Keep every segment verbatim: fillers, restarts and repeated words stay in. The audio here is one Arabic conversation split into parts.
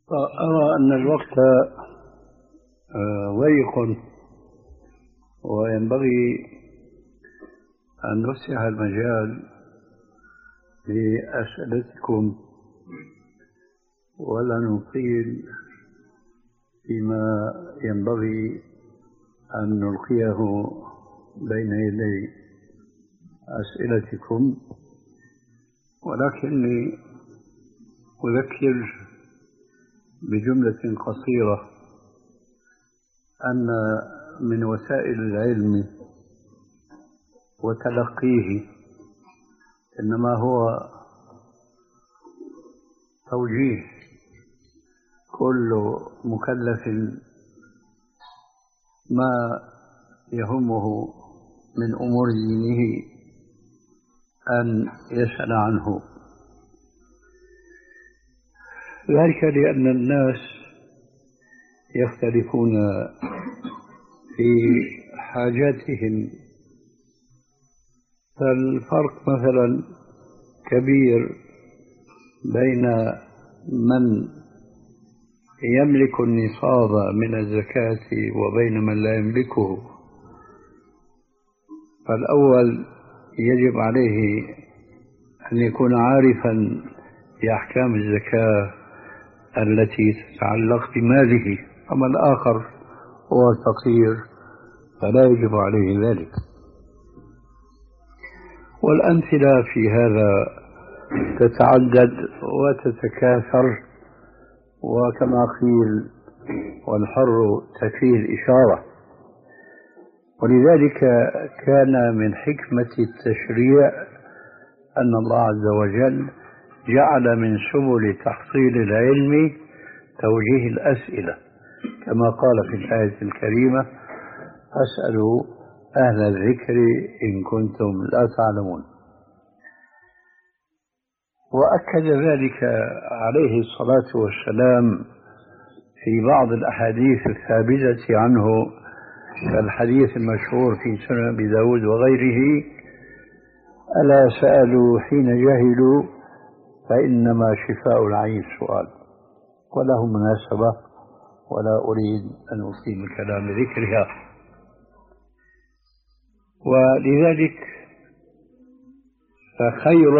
أرى أن الوقت ضيق، وينبغي أن نفسح المجال لأسئلتكم ولا نطيل فيما ينبغي أن نلقيه بين يدي أسئلتكم، ولكني أذكر بجملة قصيرة أن من وسائل العلم وتلقيه إنما هو توجيه كل مكلف ما يهمه من أمور دينه أن يسأل عنه، ذلك لأن الناس يختلفون في حاجاتهم. فالفرق مثلا كبير بين من يملك النصاب من الزكاة وبين من لا يملكه. فالأول يجب عليه أن يكون عارفا بأحكام الزكاة التي تتعلق بماله، أما الآخر هو الفقير فلا يجب عليه ذلك. والأمثلة في هذا تتعدد وتتكاثر، وكما قيل والحر تكفيه الإشارة. ولذلك كان من حكمة التشريع أن الله عز وجل جعل من سبل تحصيل العلم توجيه الأسئلة، كما قال في الآية الكريمة: فاسألوا أهل الذكر إن كنتم لا تعلمون. وأكد ذلك عليه الصلاة والسلام في بعض الأحاديث الثابتة عنه، كالحديث المشهور في سنن أبي داود وغيره: ألا سألوا حين جهلوا فإنما شفاء العين السؤال. وله مناسبة ولا أريد أن أطيل الكلام بذكرها. ولذلك فخير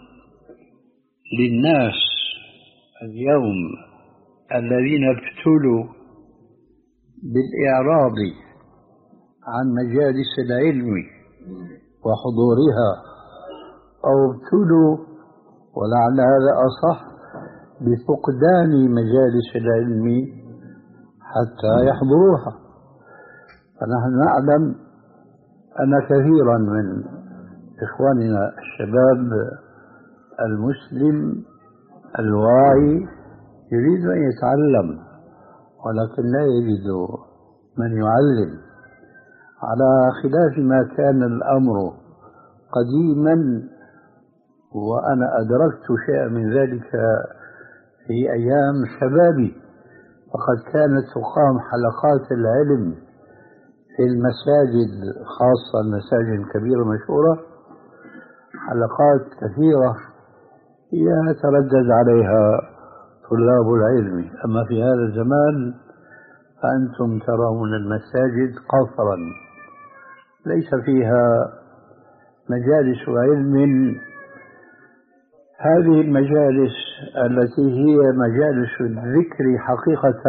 للناس اليوم الذين ابتلوا بالإعراض عن مجالس العلم وحضورها، أو ابتلوا، ولعل هذا أصح، بفقدان مجالس العلم حتى يحضروها. فنحن نعلم أن كثيرا من إخواننا الشباب المسلم الواعي يريد أن يتعلم، ولكن لا يجد من يعلم، على خلاف ما كان الأمر قديما. وأنا أدركت شيئا من ذلك في أيام شبابي، فقد كانت تقام حلقات العلم في المساجد، خاصة المساجد الكبيرة المشهورة، حلقات كثيرة يتردد عليها طلاب العلم. أما في هذا الزمان فأنتم ترون المساجد قصرا ليس فيها مجالس علم. هذه المجالس التي هي مجالس الذكر حقيقة،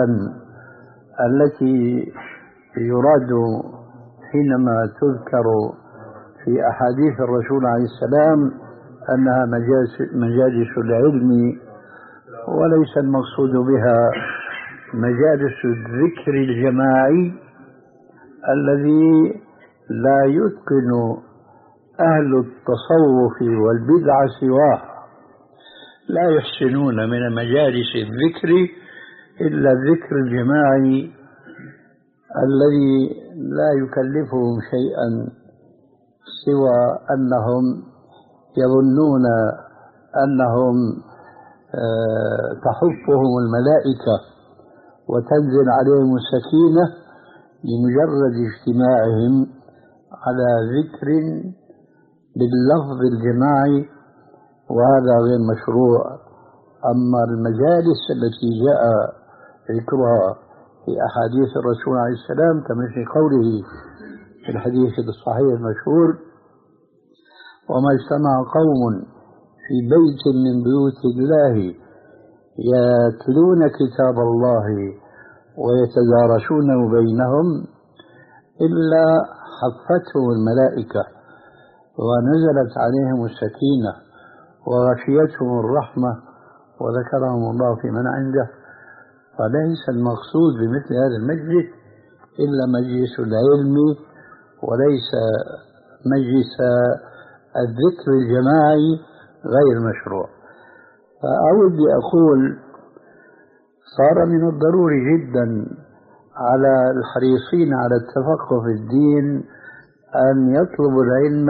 التي يراد حينما تذكر في أحاديث الرسول عليه السلام أنها مجالس العلم، وليس المقصود بها مجالس الذكر الجماعي الذي لا يتقن أهل التصوف والبدع سواه. لا يحسنون من مجالس الذكر إلا الذكر الجماعي الذي لا يكلفهم شيئا سوى أنهم يظنون أنهم تحفهم الملائكة وتنزل عليهم السكينة لمجرد اجتماعهم على ذكر باللفظ الجماعي، وهذا غير مشروع أما المجالس التي جاء ذكرها في أحاديث الرسول عليه السلام كمثل قوله في الحديث الصحيح المشهور: وما اجتمع قوم في بيت من بيوت الله يتلون كتاب الله ويتدارسونه بينهم إلا حفتهم الملائكة ونزلت عليهم السكينة وغشيتهم الرحمة وذكرهم الله في من عنده. فليس المقصود بمثل هذا المجلس إلا مجلس العلم وليس مجلس الذكر الجماعي غير مشروع. فأود أقول صار من الضروري جدا على الحريصين على التفقه في الدين أن يطلبوا العلم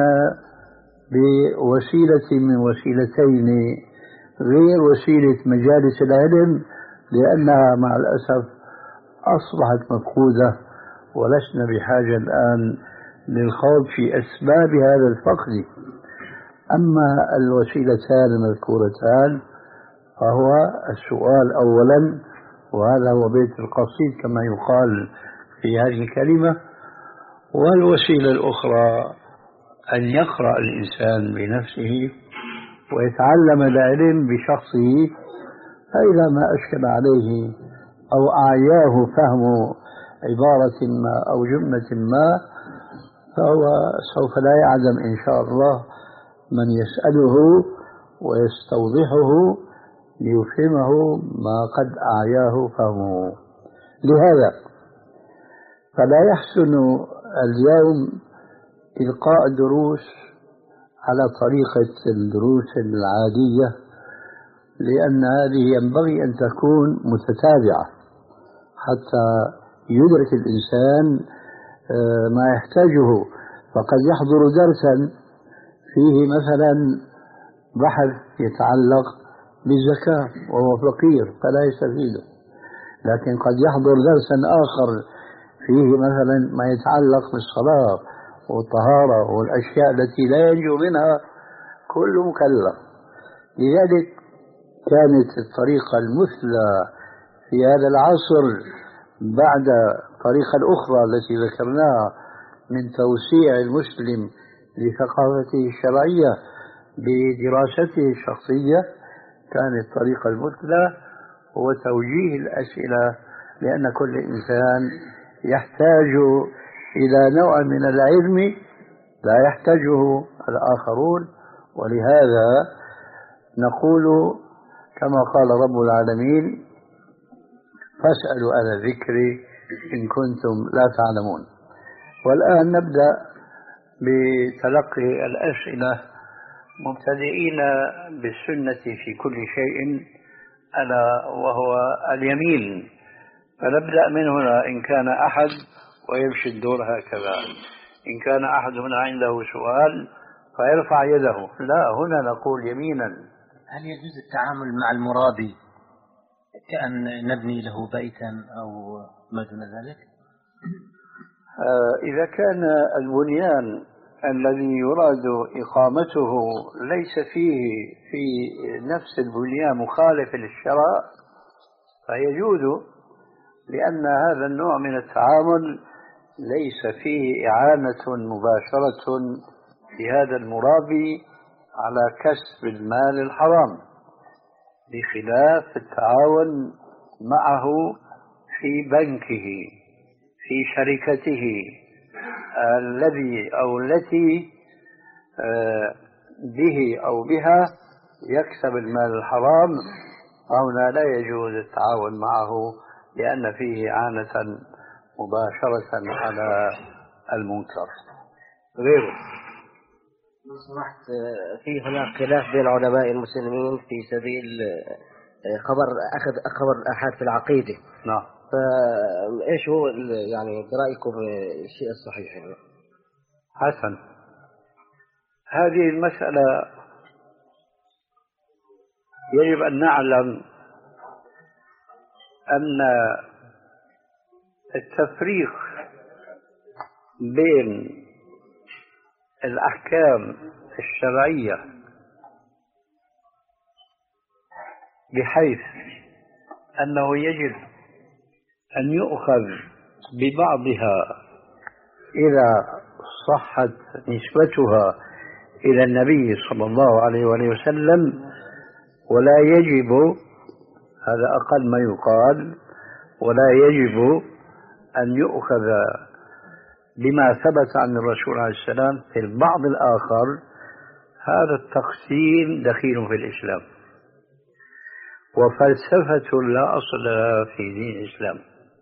بوسيلة من وسيلتين غير وسيلة مجالس العلم، لأنها مع الأسف أصبحت مفقودة ولسنا بحاجة الآن للخوض في أسباب هذا الفقد. أما الوسيلتان المذكورتان فهو السؤال أولا، وهذا هو بيت القصيد كما يقال في هذه الكلمة، والوسيلة الأخرى أن يقرأ الإنسان بنفسه ويتعلم العلم بشخصه، فإذا ما أشكل عليه أو أعياه فهم عبارة ما أو جملة ما فهو سوف لا يعلم إن شاء الله من يسأله ويستوضحه ليفهمه ما قد أعياه فهمه. لهذا فلا يحسن اليوم إلقاء دروس على طريقة الدروس العادية، لأن هذه ينبغي أن تكون متتابعة حتى يدرك الإنسان ما يحتاجه. فقد يحضر درسا فيه مثلا بحث يتعلق بالزكاة وهو فقير فلا يستفيده، لكن قد يحضر درسا آخر فيه مثلا ما يتعلق بالصلاة والطهارة والأشياء التي لا ينجو منها كل مكلف. لذلك كانت الطريقة المثلى في هذا العصر بعد الطريقة الأخرى التي ذكرناها من توسيع المسلم لثقافته الشرعية بدراسته الشخصية، كانت الطريقة المثلى هو توجيه الأسئلة، لأن كل إنسان يحتاج إلى نوع من العلم لا يحتاجه الآخرون. ولهذا نقول كما قال رب العالمين: فاسألوا أهل الذكر إن كنتم لا تعلمون. والآن نبدأ بتلقي الأسئلة مبتدئين بالسنة في كل شيء ألا وهو اليمين. فنبدأ من هنا إن كان أحد، ويمشي الدور هكذا. إن كان أحد هنا عنده سؤال فيرفع يده. لا، هنا نقول يمينا. هل يجوز التعامل مع المرابي كأن نبني له بيتا أو ما دون ذلك؟ آه إذا كان البنيان الذي يراد إقامته ليس فيه في نفس البنيان مخالف للشرع فيجوز، لأن هذا النوع من التعامل ليس فيه إعانة مباشرة في هذا المرابي على كسب المال الحرام، بخلاف التعاون معه في بنكه في شركته الذي أو التي به أو بها يكسب المال الحرام. هنا لا يجوز التعاون معه لأن فيه إعانة مباشرة على المنكر. غيره لو سمحت، في هناك خلاف بين علماء المسلمين في سبيل خبر أخذ خبر الآحاد في العقيدة. نعم. فإيش هو يعني برأيكم الشيء الصحيح؟ يعني حسن، هذه المسألة يجب أن نعلم أن التفريق بين الأحكام الشرعية بحيث أنه يجب أن يؤخذ ببعضها إذا صحت نسبتها إلى النبي صلى الله عليه وآله وسلم، ولا يجب، هذا أقل ما يقال، ولا يجب أن يؤخذ بما ثبت عن الرسول عليه السلام في البعض الآخر. هذا التقسيم دخيل في الإسلام وفلسفة لا أصل لها في دين الإسلام.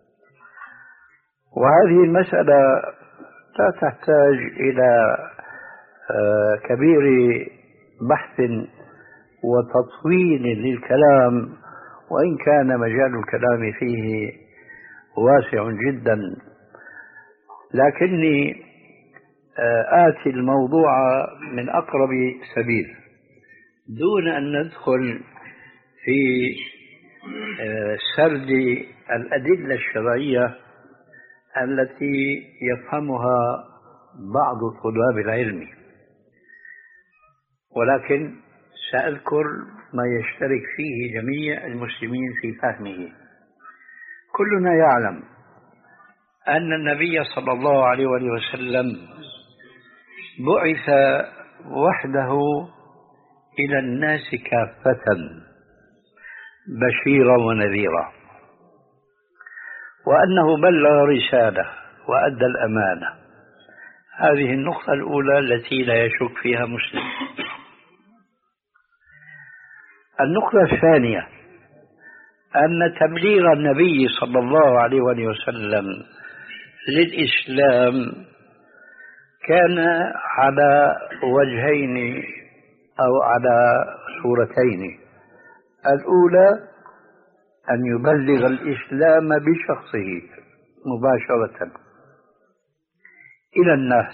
وهذه المسألة لا تحتاج إلى كبير بحث وتطويل للكلام، وإن كان مجال الكلام فيه واسع جدا، لكني آتي الموضوع من أقرب سبيل دون أن ندخل في سرد الأدلة الشرعية التي يفهمها بعض طلاب العلم، ولكن سأذكر ما يشترك فيه جميع المسلمين في فهمه. كلنا يعلم أن النبي صلى الله عليه وسلم بعث وحده إلى الناس كافة بشيرا ونذيرا، وأنه بلغ رسالة وأدى الأمانة. هذه النقطة الأولى التي لا يشك فيها مسلم. النقطة الثانية أن تبليغ النبي صلى الله عليه وسلم للإسلام كان على وجهين أو على صورتين. الأولى أن يبلغ الإسلام بشخصه مباشرة إلى الناس،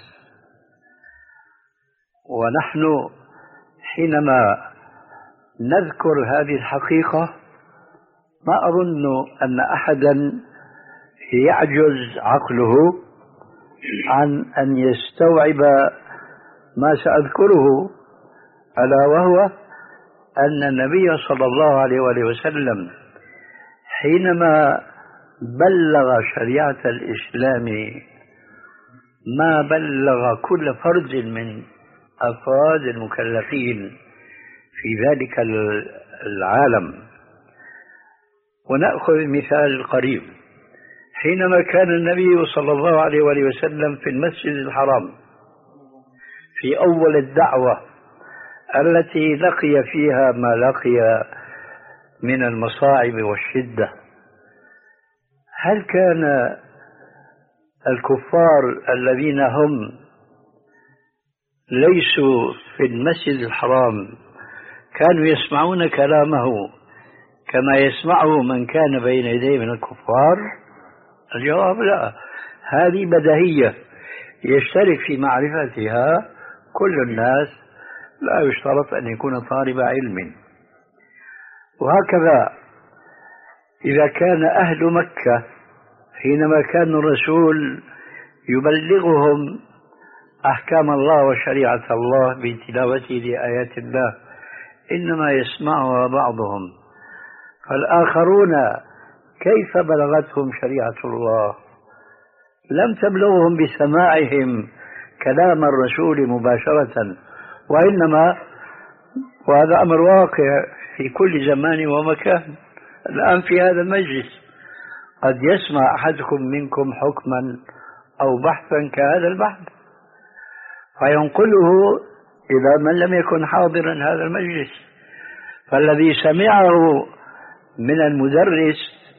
ونحن حينما نذكر هذه الحقيقة ما أظن أن أحدا يعجز عقله عن أن يستوعب ما سأذكره، ألا وهو أن النبي صلى الله عليه وسلم حينما بلغ شريعة الإسلام ما بلغ كل فرد من أفراد المكلفين في ذلك العالم. ونأخذ المثال القريب، حينما كان النبي صلى الله عليه وسلم في المسجد الحرام في أول الدعوة التي لقي فيها ما لقي من المصاعب والشدة، هل كان الكفار الذين هم ليسوا في المسجد الحرام كانوا يسمعون كلامه كما يسمعه من كان بين يديه من الكفار؟ الجواب لا. هذه بديهية يشترك في معرفتها كل الناس، لا يشترط أن يكون طالب علم. وهكذا إذا كان أهل مكة حينما كان الرسول يبلغهم أحكام الله وشريعة الله بتلاوته لآيات الله إنما يسمعها بعضهم، فالآخرون كيف بلغتهم شريعة الله؟ لم تبلغهم بسماعهم كلام الرسول مباشرة، وإنما وهذا أمر واقع في كل زمان ومكان. الآن في هذا المجلس قد يسمع أحدكم منكم حكما أو بحثا كهذا البحث فينقله إلى من لم يكن حاضرا هذا المجلس، فالذي سمعه من المدرس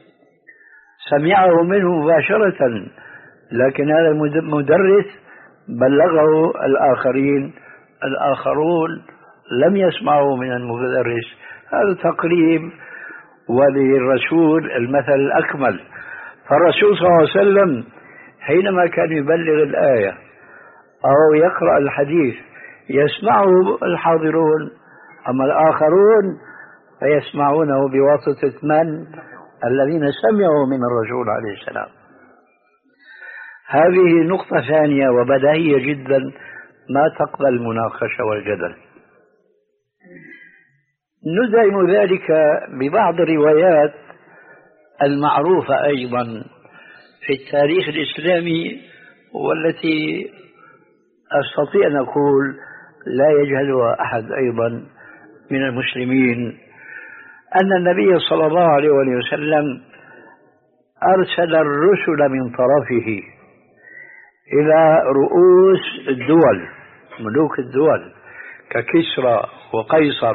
سمعه منه مباشرة، لكن هذا المدرس بلغه الآخرين، الآخرون لم يسمعوا من المدرس. هذا تقريب، وللرسول المثل الأكمل. فالرسول صلى الله عليه وسلم حينما كان يبلغ الآية أو يقرأ الحديث يسمعه الحاضرون، أما الآخرون فيسمعونه بواسطة من؟ الذين سمعوا من الرسول عليه السلام. هذه نقطة ثانية وبديهية جدا ما تقبل المناقشة والجدل. ندعم ذلك ببعض الروايات المعروفة أيضا في التاريخ الإسلامي، والتي أستطيع أن أقول لا يجهلها أحد أيضا من المسلمين، أن النبي صلى الله عليه وسلم أرسل الرسل من طرفه إلى رؤوس الدول، ملوك الدول ككسرى وقيصر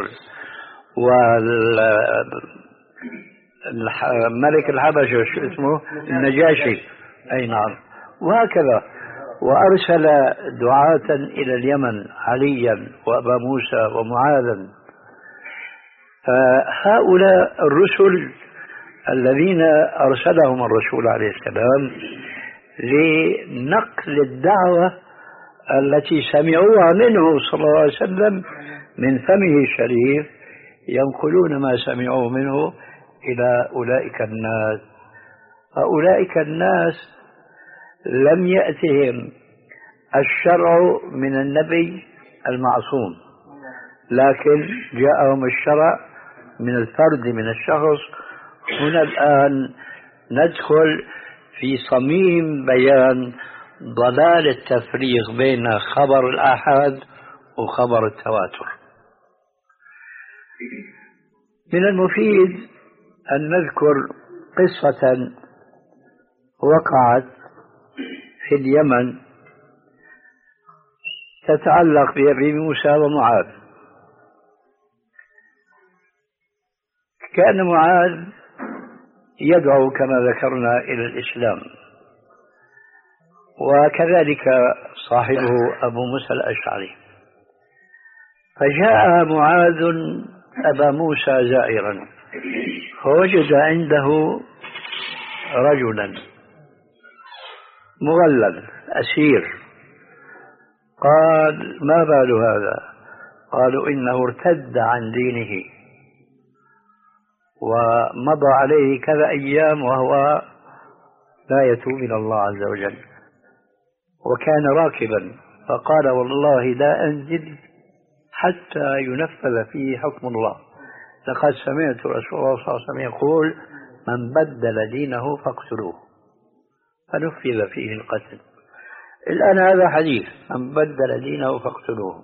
والملك الحبشة شو اسمه النجاشي، أي نعم، وهكذا. وأرسل دعاة إلى اليمن عليا وأبا موسى ومعاذا. فهؤلاء الرسل الذين أرسلهم الرسول عليه السلام لنقل الدعوة التي سمعوها منه صلى الله عليه وسلم من فمه الشريف، ينقلون ما سمعوه منه إلى أولئك الناس. أولئك الناس لم يأتهم الشرع من النبي المعصوم، لكن جاءهم الشرع من الفرد، من الشخص. هنا الآن ندخل في صميم بيان ضلال التفريق بين خبر الآحاد وخبر التواتر. من المفيد أن نذكر قصة وقعت في اليمن تتعلق بأبي موسى ومعاذ. كان معاذ يدعو كما ذكرنا إلى الإسلام، وكذلك صاحبه أبو موسى الأشعري. فجاء معاذ أبا موسى زائرا، فوجد عنده رجلا مغلل أسير. قال: ما بال هذا؟ قالوا: إنه ارتد عن دينه ومضى عليه كذا أيام وهو لا يتوب إلى الله عز وجل، وكان راكبا. فقال: والله لا أنزل حتى ينفذ فيه حكم الله، لقد سمعت رسول الله صلى الله عليه وسلم يقول: من بدل دينه فاقتلوه، فنفذ فيه القتل. الآن هذا حديث: من بدل دينه فاقتلوه.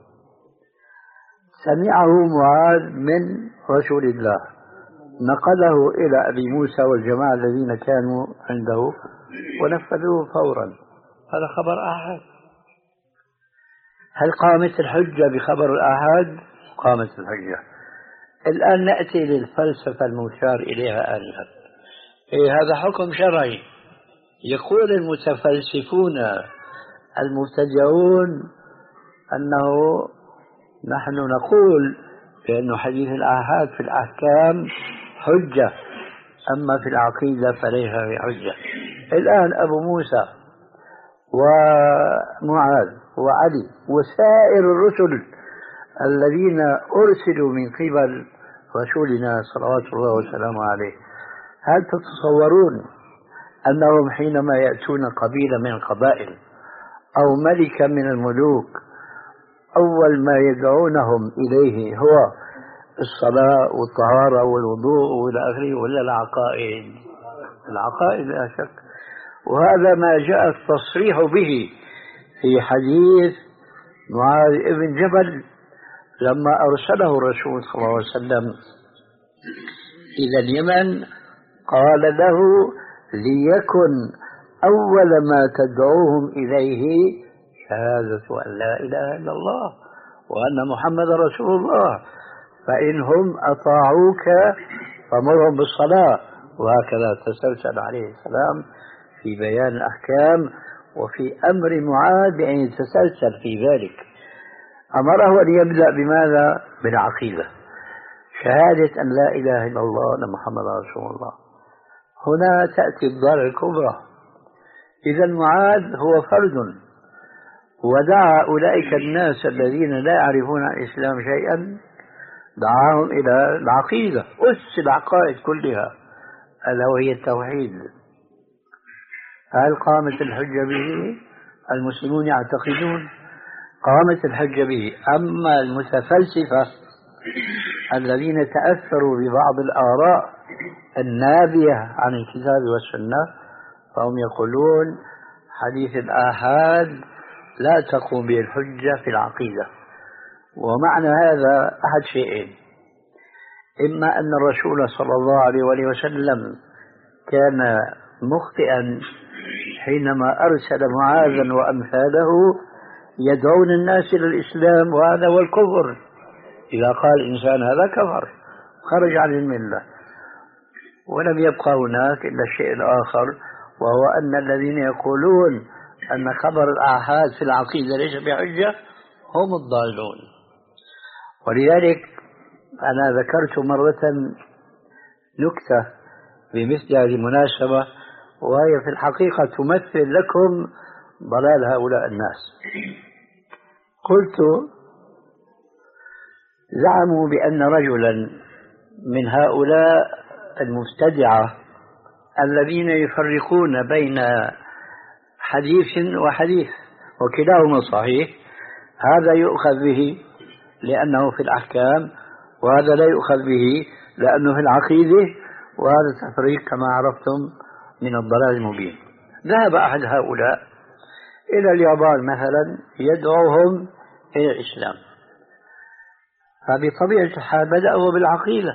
سمعه معاذ من رسول الله، نقله إلى أبي موسى والجماعة الذين كانوا عنده ونفذوه فورا. هذا خبر آحاد. هل قامت الحجة بخبر الآحاد؟ قامت الحجة. الآن نأتي للفلسفة المشار إليها آنفا. إيه، هذا حكم شرعي. يقول المتفلسفون المبتدعون أنه نحن نقول بأن حديث الآحاد في الأحكام حجة، أما في العقيدة فليس بحجة. الآن أبو موسى ومعاذ وعلي وسائر الرسل الذين أرسلوا من قبل رسولنا صلوات الله وسلامه عليه، هل تتصورون أنهم حينما يأتون قبيلة من القبائل أو ملكا من الملوك أول ما يدعونهم إليه هو الصلاة والطهارة والوضوء وإلى آخره، ولا العقائد؟ العقائد لا شك. وهذا ما جاء التصريح به في حديث معاذ بن جبل لما أرسله الرسول صلى الله عليه وسلم إلى اليمن، قال له: ليكن أول ما تدعوهم إليه شهادة أن لا إله إلا الله وأن محمد رسول الله، فإنهم أطاعوك فمرهم بالصلاة. وهكذا تسلسل عليه السلام في بيان الأحكام وفي أمر معاذ بأن يتسلسل في ذلك. أمره أن يبدأ بماذا؟ بالعقيدة، شهادة أن لا إله إلا الله وأن محمد رسول الله. هنا تأتي الضرر الكبرى. إذا معاذ هو فرد، ودعا أولئك الناس الذين لا يعرفون عن الإسلام شيئا، دعاهم إلى العقيدة، أس العقائد كلها، ألا وهي التوحيد. هل قامت الحجة به؟ المسلمون يعتقدون قامت الحجة به. أما المتفلسفة الذين تأثروا ببعض الآراء النابية عن الكتاب والسنة فهم يقولون حديث الآحاد لا تقوم به الحجة في العقيدة. ومعنى هذا أحد شيئين: إما أن الرسول صلى الله عليه وآله وسلم كان مخطئا حينما أرسل معاذا وأمثاله يدعون الناس إلى الإسلام، وهذا هو الكفر. إذا قال الإنسان هذا كفر خرج عن الملة. ولم يبقى هناك إلا الشيء الآخر، وهو أن الذين يقولون أن خبر الآحاد في العقيدة ليس بحجة هم الضالون. ولذلك أنا ذكرت مرة نكتة بمثل هذه المناسبة، وهي في الحقيقة تمثل لكم ضلال هؤلاء الناس. قلت: زعموا بأن رجلا من هؤلاء المبتدعة الذين يفرقون بين حديث وحديث وكلاهما صحيح، هذا يؤخذ به لأنه في الأحكام، وهذا لا يؤخذ به لأنه في العقيدة، وهذا التفريق كما عرفتم من الضلال المبين. ذهب أحد هؤلاء إلى اليابان مثلا يدعوهم إلى الإسلام، فبطبيعة الحال بدأوا بالعقيدة،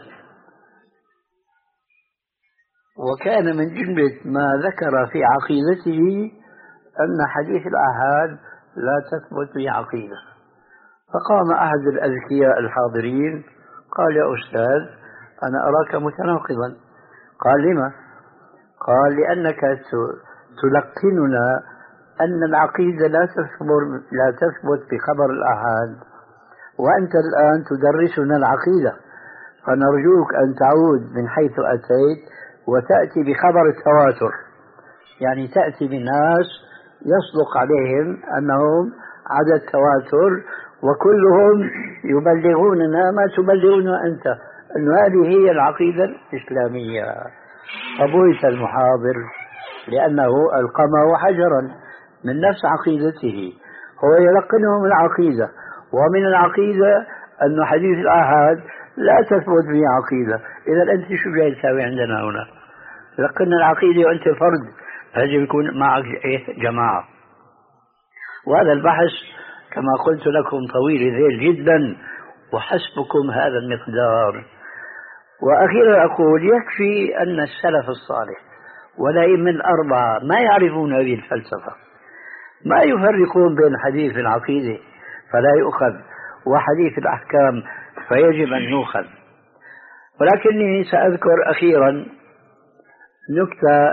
وكان من جملة ما ذكر في عقيدته أن حديث الآحاد لا تثبت في عقيدة. فقام أحد الأذكياء الحاضرين قال: يا أستاذ، أنا أراك متناقضا. قال: لما؟ قال: لأنك تلقننا أن العقيدة لا تثبت لا تثبت بخبر الآحاد، وأنت الآن تدرسنا العقيدة، فنرجوك أن تعود من حيث أتيت وتأتي بخبر التواتر، يعني تأتي بناس يصدق عليهم أنهم عدد تواتر وكلهم يبلغوننا ما تبلغنا أنت، أن هذه هي العقيدة الإسلامية. فبهت المحاضر لأنه ألقمه حجرا من نفس عقيدته، هو يلقنهم العقيدة، ومن العقيدة أن حديث الآحاد لا تثبت به عقيدة. إذا أنت شو جاي تساوي عندنا هنا؟ لقنا العقيدة وأنت فرد، يجب يكون معك إيه؟ جماعة. وهذا البحث كما قلت لكم طويل ذيل جدا، وحسبكم هذا المقدار. وأخيرا أقول: يكفي أن السلف الصالح والأئمة الأربعة ما يعرفون هذه الفلسفة، ما يفرقون بين حديث العقيدة فلا يؤخذ وحديث الأحكام فيجب أن يؤخذ. ولكني سأذكر أخيرا نكتة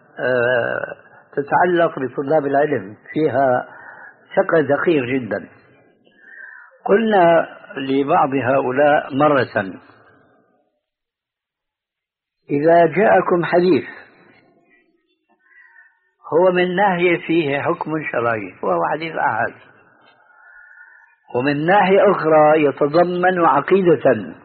تتعلق بطلاب العلم، فيها فقه دقيق جدا. قلنا لبعض هؤلاء مرة: إذا جاءكم حديث هو من ناحية فيه حكم شرعي وهو حديث أحد، ومن ناحية أخرى يتضمن عقيدة،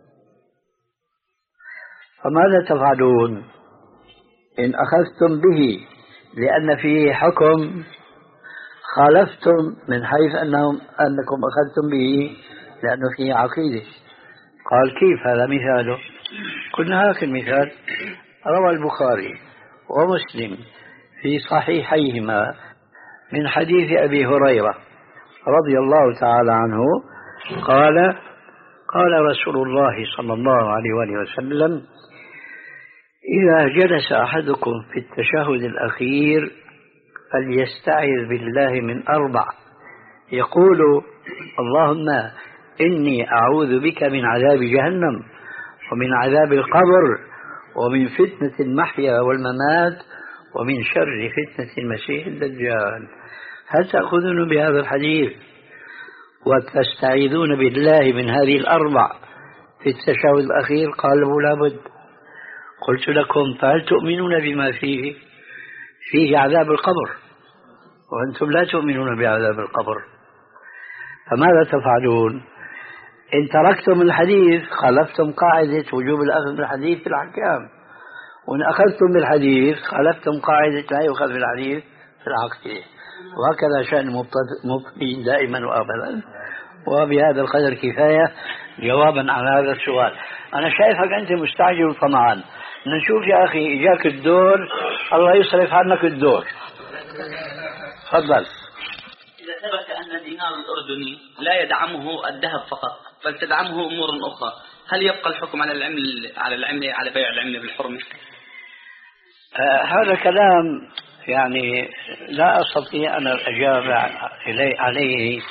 فماذا تفعلون إن أخذتم به لأن فيه حكم خالفتم من حيث أنهم أنكم أخذتم به لأنه فيه عقيدة؟ قال: كيف هذا مثاله؟ قلنا: هاك المثال: روى البخاري ومسلم في صحيحيهما من حديث أبي هريرة رضي الله تعالى عنه قال: قال رسول الله صلى الله عليه وآله وسلم: إذا جلس أحدكم في التشهد الأخير فليستعذ بالله من أربع، يقول: اللهم إني أعوذ بك من عذاب جهنم ومن عذاب القبر ومن فتنة المحيا والممات ومن شر فتنة المسيح الدجال. هل تأخذون بهذا الحديث وتستعيذون بالله من هذه الأربع في التشهد الأخير؟ قالوا: لا بد. قلت لكم: فهل تؤمنون بما فيه؟ فيه عذاب القبر وأنتم لا تؤمنون بعذاب القبر، فماذا تفعلون؟ إن تركتم الحديث خالفتم قاعدة وجوب الأخذ بالحديث في الأحكام، وإن أخذتم بالحديث خالفتم قاعدة لا يؤخذ بالحديث في العقيدة. وهكذا شأن المبطلين دائما وأبدا. وبهذا القدر كفاية جوابا عن هذا السؤال. أنا شايفك أنت مستعجل وطمعان. نشوف يا أخي إجاك الدور، الله يصرف عنك الدور. تفضل. إذا ثبت أن الدينار الأردني لا يدعمه الذهب فقط بل تدعمه أمور أخرى، هل يبقى الحكم على العمل على العملة على بيع العملة بالحرمة؟ آه هذا كلام يعني لا أستطيع أن أجاب عليه, عليه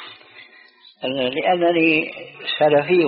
لأنني سلفي،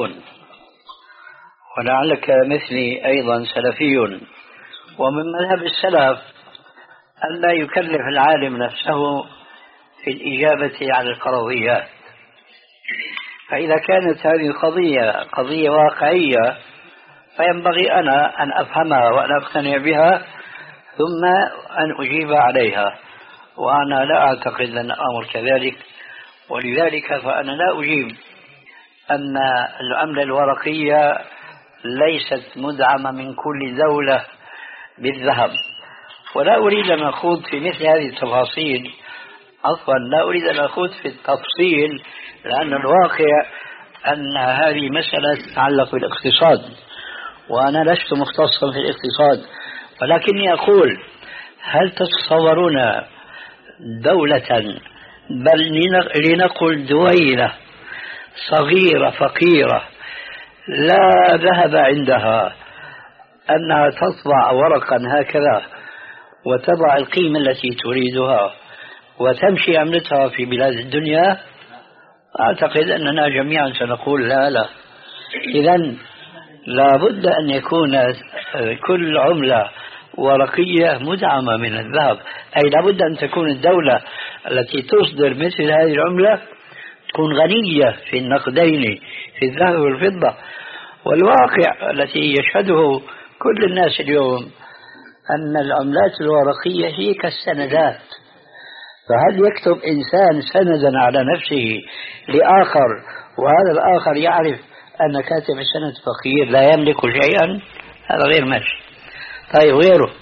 ولعلك مثلي أيضا سلفي، ومن مذهب السلف أن لا يكلف العالم نفسه في الإجابة على الفرضيات. فإذا كانت هذه القضية قضية واقعية فينبغي أنا أن أفهمها وأن أقتنع بها ثم أن أجيب عليها، وأنا لا أعتقد أن الأمر كذلك. ولذلك فأنا لا أجيب أن العملة الورقية ليست مدعمة من كل دولة بالذهب، ولا أريد أن أخوض في مثل هذه التفاصيل. عفوا لا أريد أن أخوض في التفصيل، لأن الواقع أن هذه مسألة تتعلق بالاقتصاد، وأنا لست مختصا في الاقتصاد، ولكني أقول هل تتصورون دولة، بل لنقل دويلة صغيرة فقيرة لا ذهب عندها، أنها تطبع ورقا هكذا وتضع القيمة التي تريدها وتمشي عملتها في بلاد الدنيا؟ أعتقد أننا جميعا سنقول لا لا. إذن لابد أن يكون كل عملة ورقية مدعمة من الذهب، أي لابد أن تكون الدولة التي تصدر مثل هذه العملة تكون غنية في النقدين في الذهب والفضة. والواقع التي يشهده كل الناس اليوم أن العملات الورقية هي كالسندات، فهل يكتب إنسان سندا على نفسه لآخر وهذا الآخر يعرف أن كاتب السند فقير لا يملك شيئا؟ هذا غير ماشي. طيب غيره.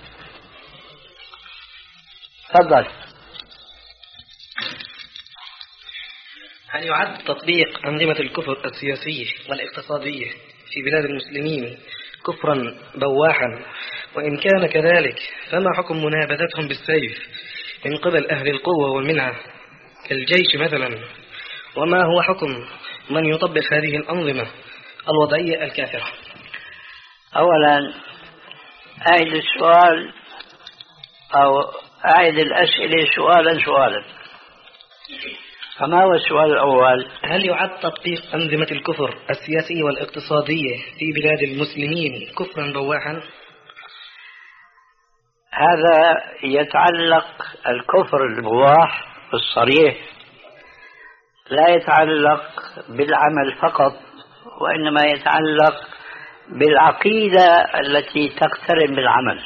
تفضل. هل يعد تطبيق أنظمة الكفر السياسية والاقتصادية في بلاد المسلمين كفرا بواحا؟ وإن كان كذلك فما حكم منابذتهم بالسيف من قبل أهل القوة والمنعة كالجيش مثلا؟ وما هو حكم من يطبق هذه الأنظمة الوضعية الكافرة؟ أولا أعيد السؤال أو أعيد الأسئلة سؤالا سؤالا. فما هو السؤال الأول؟ هل يعد تطبيق أنظمة الكفر السياسية والاقتصادية في بلاد المسلمين كفرا بواحا؟ هذا يتعلق الكفر البواح الصريح لا يتعلق بالعمل فقط، وإنما يتعلق بالعقيدة التي تقترن بالعمل.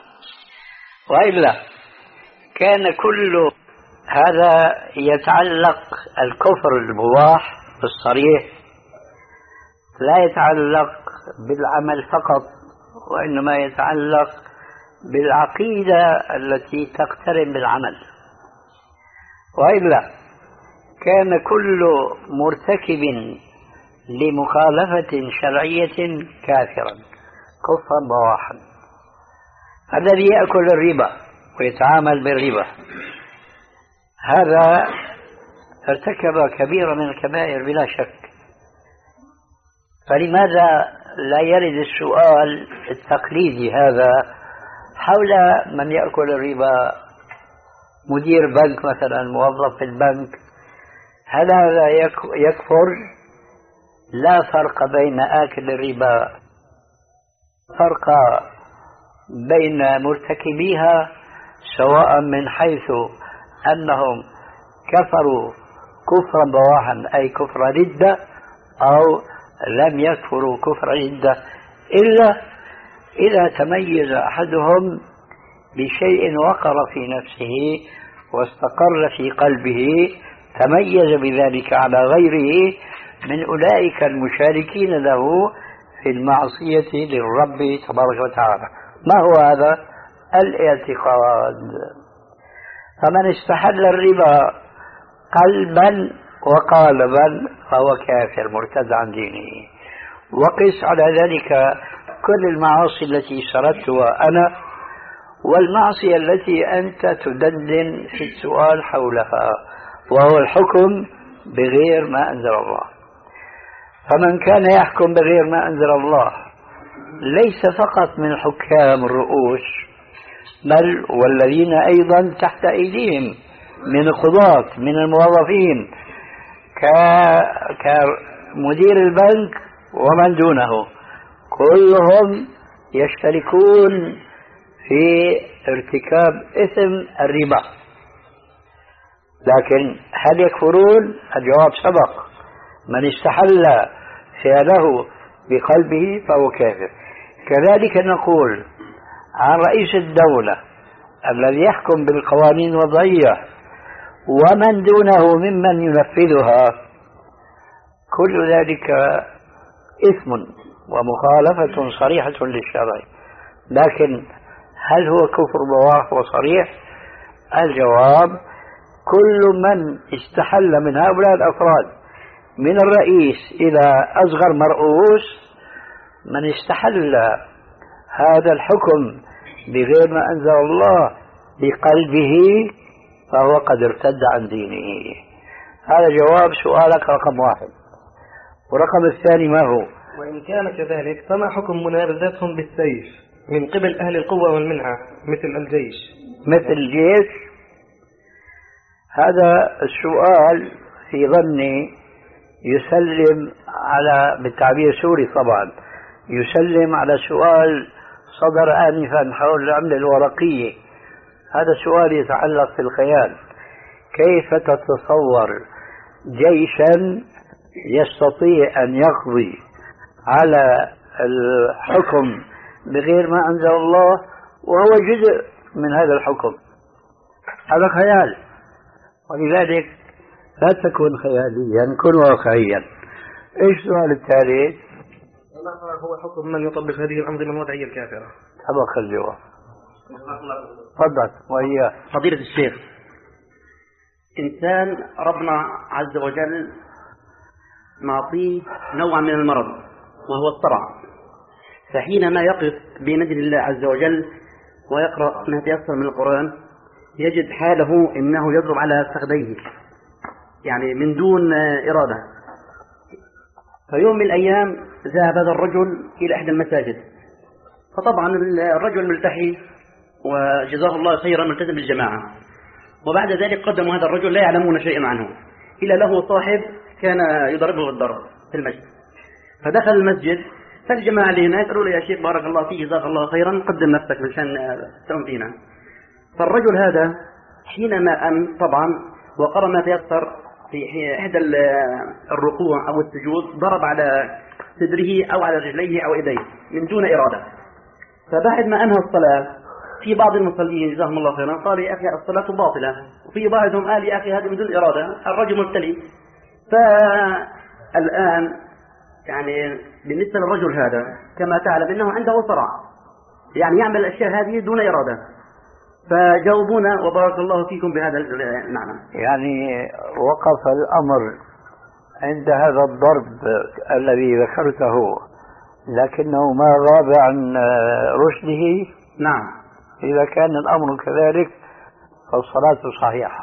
وإلا كان كل هذا يتعلق الكفر البواح الصريح لا يتعلق بالعمل فقط، وإنما يتعلق بالعقيدة التي تقترن بالعمل. وإلا كان كل مرتكب لمخالفة شرعية كافرا كفرا بواحا. الذي يأكل الربا ويتعامل بالربا هذا ارتكب كبيرة من الكبائر بلا شك. فلماذا لا يرد السؤال التقليدي هذا حول من يأكل الربا، مدير بنك مثلا، موظف في البنك، هل هذا يكفر؟ لا فرق بين آكل الربا، فرق بين مرتكبيها سواء من حيث أنهم كفروا كفرا بواحا أي كفر ردة أو لم يكفروا كفر ردة، إلا إذا تميز أحدهم بشيء وقر في نفسه واستقر في قلبه تميز بذلك على غيره من أولئك المشاركين له في المعصية للرب تبارك وتعالى. ما هو هذا؟ الاعتقاد. فمن استحل الربا قلبا وقال بل فهو كافر مرتد عن دينه. وقس على ذلك كل المعاصي التي سردتها أنا والمعصية التي أنت تدندن في السؤال حولها، وهو الحكم بغير ما أنزل الله. فمن كان يحكم بغير ما أنزل الله ليس فقط من حكام الرؤوس، بل والذين أيضا تحت أيديهم من القضاة من الموظفين كمدير البنك ومن دونه، كلهم يشتركون في ارتكاب إثم الربا. لكن هل يكفرون؟ الجواب سبق، من استحل فعله بقلبه فهو كافر. كذلك نقول عن رئيس الدولة الذي يحكم بالقوانين الوضعية ومن دونه ممن ينفذها، كل ذلك إثم ومخالفة صريحة للشرع. لكن هل هو كفر بواح وصريح؟ الجواب كل من استحل من هؤلاء الأفراد من الرئيس إلى أصغر مرؤوس، من استحل هذا الحكم بغير ما أنزل الله بقلبه فهو قد ارتد عن دينه. هذا جواب سؤالك رقم واحد. ورقم الثاني ما هو؟ وإن كان كذلك فما حكم منابذتهم بالسيف من قبل أهل القوة والمنعة مثل الجيش؟ مثل الجيش؟ هذا السؤال في ظني يسلم على، بالتعبير السوري طبعا، يسلم على سؤال صدر آنفا حول العملة الورقية. هذا السؤال يتعلق في الخيال. كيف تتصور جيشا يستطيع أن يقضي على الحكم بغير ما أنزل الله وهو جزء من هذا الحكم؟ هذا خيال، ولذلك لا تكون خياليا، كن واقعيا. ايش السؤال الثالث؟ ما هو حكم من يطبق هذه الأنظمة الوضعية الكافرة؟ سبق الجواب. تفضل. وهي فضيلة الشيخ، إنسان ربنا عز وجل معطيه نوع من المرض وهو الصرع، فحينما يقف بين يدي الله عز وجل ويقرأ ما تيسر من القرآن يجد حاله إنه يضرب على فخذيه يعني من دون إرادة. فيوم من الأيام ذهب هذا الرجل إلى إحدى المساجد، فطبعا الرجل ملتحي وجزاه الله خيرا ملتزم بالجماعة، وبعد ذلك قدموا هذا الرجل لا يعلمون شيئا عنه إلا له صاحب كان يضربه بالضرب في المسجد. فدخل المسجد فالجماعة اللي هناك قالوا له يا شيخ بارك الله فيك جزاك الله خيرا قدم نفسك مشان تقوم فينا. فالرجل هذا حينما أم طبعا وقرأ ما تيسر في إحدى الركوع أو السجود ضرب على صدره أو على رجليه أو يديه من دون إرادة. فبعد ما أنهى الصلاة في بعض المصلين جزاهم الله خيرا قال يا أخي الصلاة باطلة، وفي بعضهم قال يا أخي هذا من دون إرادة، الرجل مبتلي. فالآن يعني بالنسبة للرجل هذا كما تعلم أنه عنده صرع، يعني يعمل الأشياء هذه دون إرادة، فجاوبونا وبارك الله فيكم بهذا المعنى. يعني وقف الأمر عند هذا الضرب الذي ذكرته لكنه ما غاب عن رشده؟ نعم. إذا كان الأمر كذلك فالصلاة صحيحة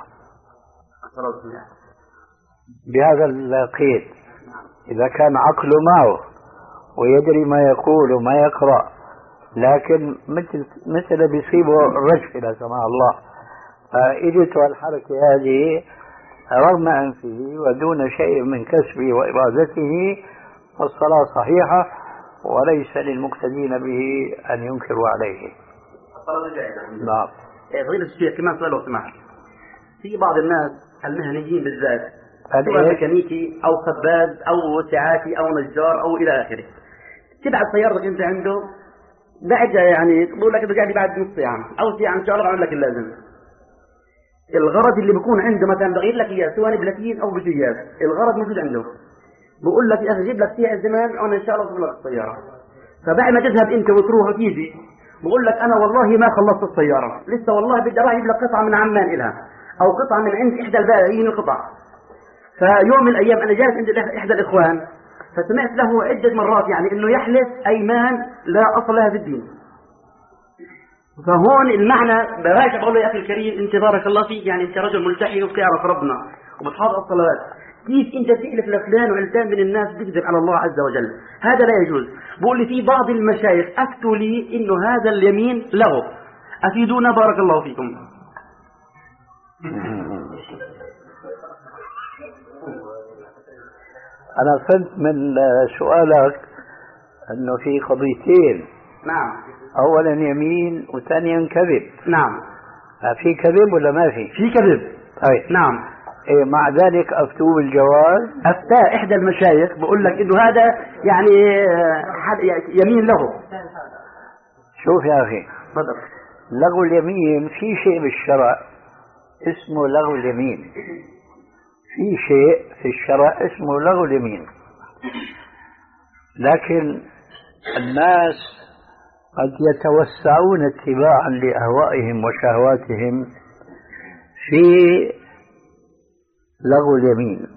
بهذا القيد، إذا كان عقله معه ويدري ما يقول وما يقرأ، لكن مثل مثل بيصيبه الرجف لا سمح الله، فإجته الحركة هذه رغم أنفه ودون شيء من كسبه وإرادته، فالصلاة صحيحة وليس للمقتدين به أن ينكروا عليه. نعم. فضيلة الشيخ كمان سؤال لو سمحت، في بعض الناس المهنيين بالذات سواء ميكانيكي أو خباز أو ساعاتي أو نجار أو إلى آخره، تبعت سيارتك أنت عنده بعد يعني بقول لك بقعد بعد نص ساعة أو ساعة إن شاء الله بعمل لك اللازم. الغرض اللي بيكون عنده مثلا بغير لك إياه سواء بلاتين أو بجياز، الغرض موجود عنده، بقول لك يا أخي جيب لك فيها الزمان وأنا إن شاء الله أجيب لك السيارة. فبعد ما تذهب أنت وتروح وتيجي بقول لك أنا والله ما خلصت السيارة لسه، والله بدي أروح أجيب لك قطعة من عمان إلها أو قطعة من عند إحدى البائعين القطع. فيوم من الأيام أنا جالس عند إحدى الإخوان فسمعت له عدة مرات يعني إنه يحلف أيمان لا أصل لها في الدين. فهون المعنى براجع بقول له يا أخي الكريم أنت بارك الله فيك يعني أنت رجل ملتحي وبتعرف ربنا وبتحافظ على الصلوات، كيف أنت تحلف لفلان وعلتان من الناس تكذب على الله عز وجل؟ هذا لا يجوز. بقول لي في بعض المشايخ أفتوا لي إنه هذا اليمين لغو، أفيدونا بارك الله فيكم. أنا فهمت من سؤالك أنه في قضيتين. نعم. أولا يمين وثانيا كذب. نعم. في كذب ولا ما في؟ في كذب. طيب. نعم. إيه مع ذلك أفتوه بالجواز؟ أفتى إحدى المشايخ بقول لك إنه هذا يعني يمين له. شوف يا أخي. تفضل. لغو اليمين في شيء بالشرع اسمه لغو اليمين. في شيء في الشرع اسمه لغو اليمين. لكن الناس قد يتوسعون اتباعا لأهوائهم وشهواتهم في لغو اليمين.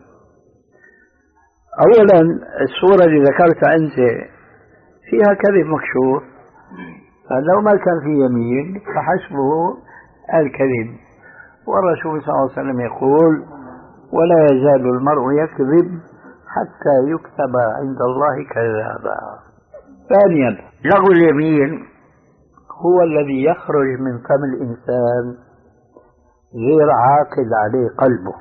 أولا الصورة اللي ذكرتها أنت فيها كذب مكشوف، فلو ما كان في يمين فحسبه الكذب. والرسول صلى الله عليه وسلم يقول ولا يزال المرء يكذب حتى يكتب عند الله كذابا. ثانيا لغو اليمين هو الذي يخرج من فم الإنسان غير عاقل عليه قلبه.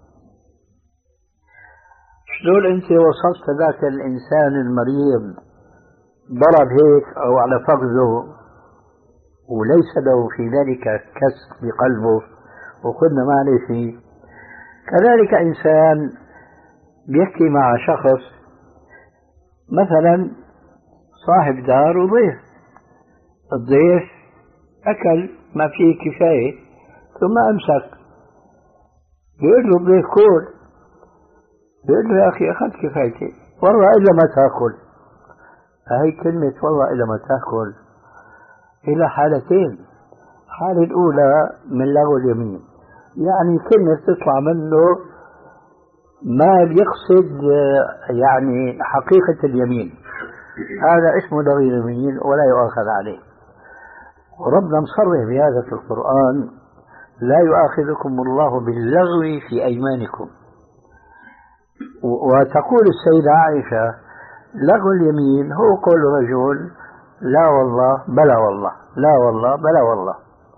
شلون أنت وصلت ذاك الإنسان المريض ضرب هيك أو على فخذه وليس له في ذلك كسر بقلبه وخدنا ما عليه شيء، كذلك إنسان بيحكي مع شخص مثلا صاحب دار وضيف، الضيف أكل ما فيه كفاية ثم أمسك، بيقول له الضيف كول، بيقول له يا أخي أخذت كفايتي والله إلا ما تأكل. هاي كلمة والله إلا ما تأكل إلى حالتين. الحالة الأولى من لغو اليمين، يعني كلمة تطلع منه ما بيقصد يعني حقيقة اليمين، هذا اسمه لغو اليمين ولا يؤاخذ عليه. وربنا مصرح بهذا في القرآن لا يؤاخذكم الله باللغو في أيمانكم. وتقول السيدة عائشة لغو اليمين هو قول رجل لا والله بلا والله لا والله بلا والله.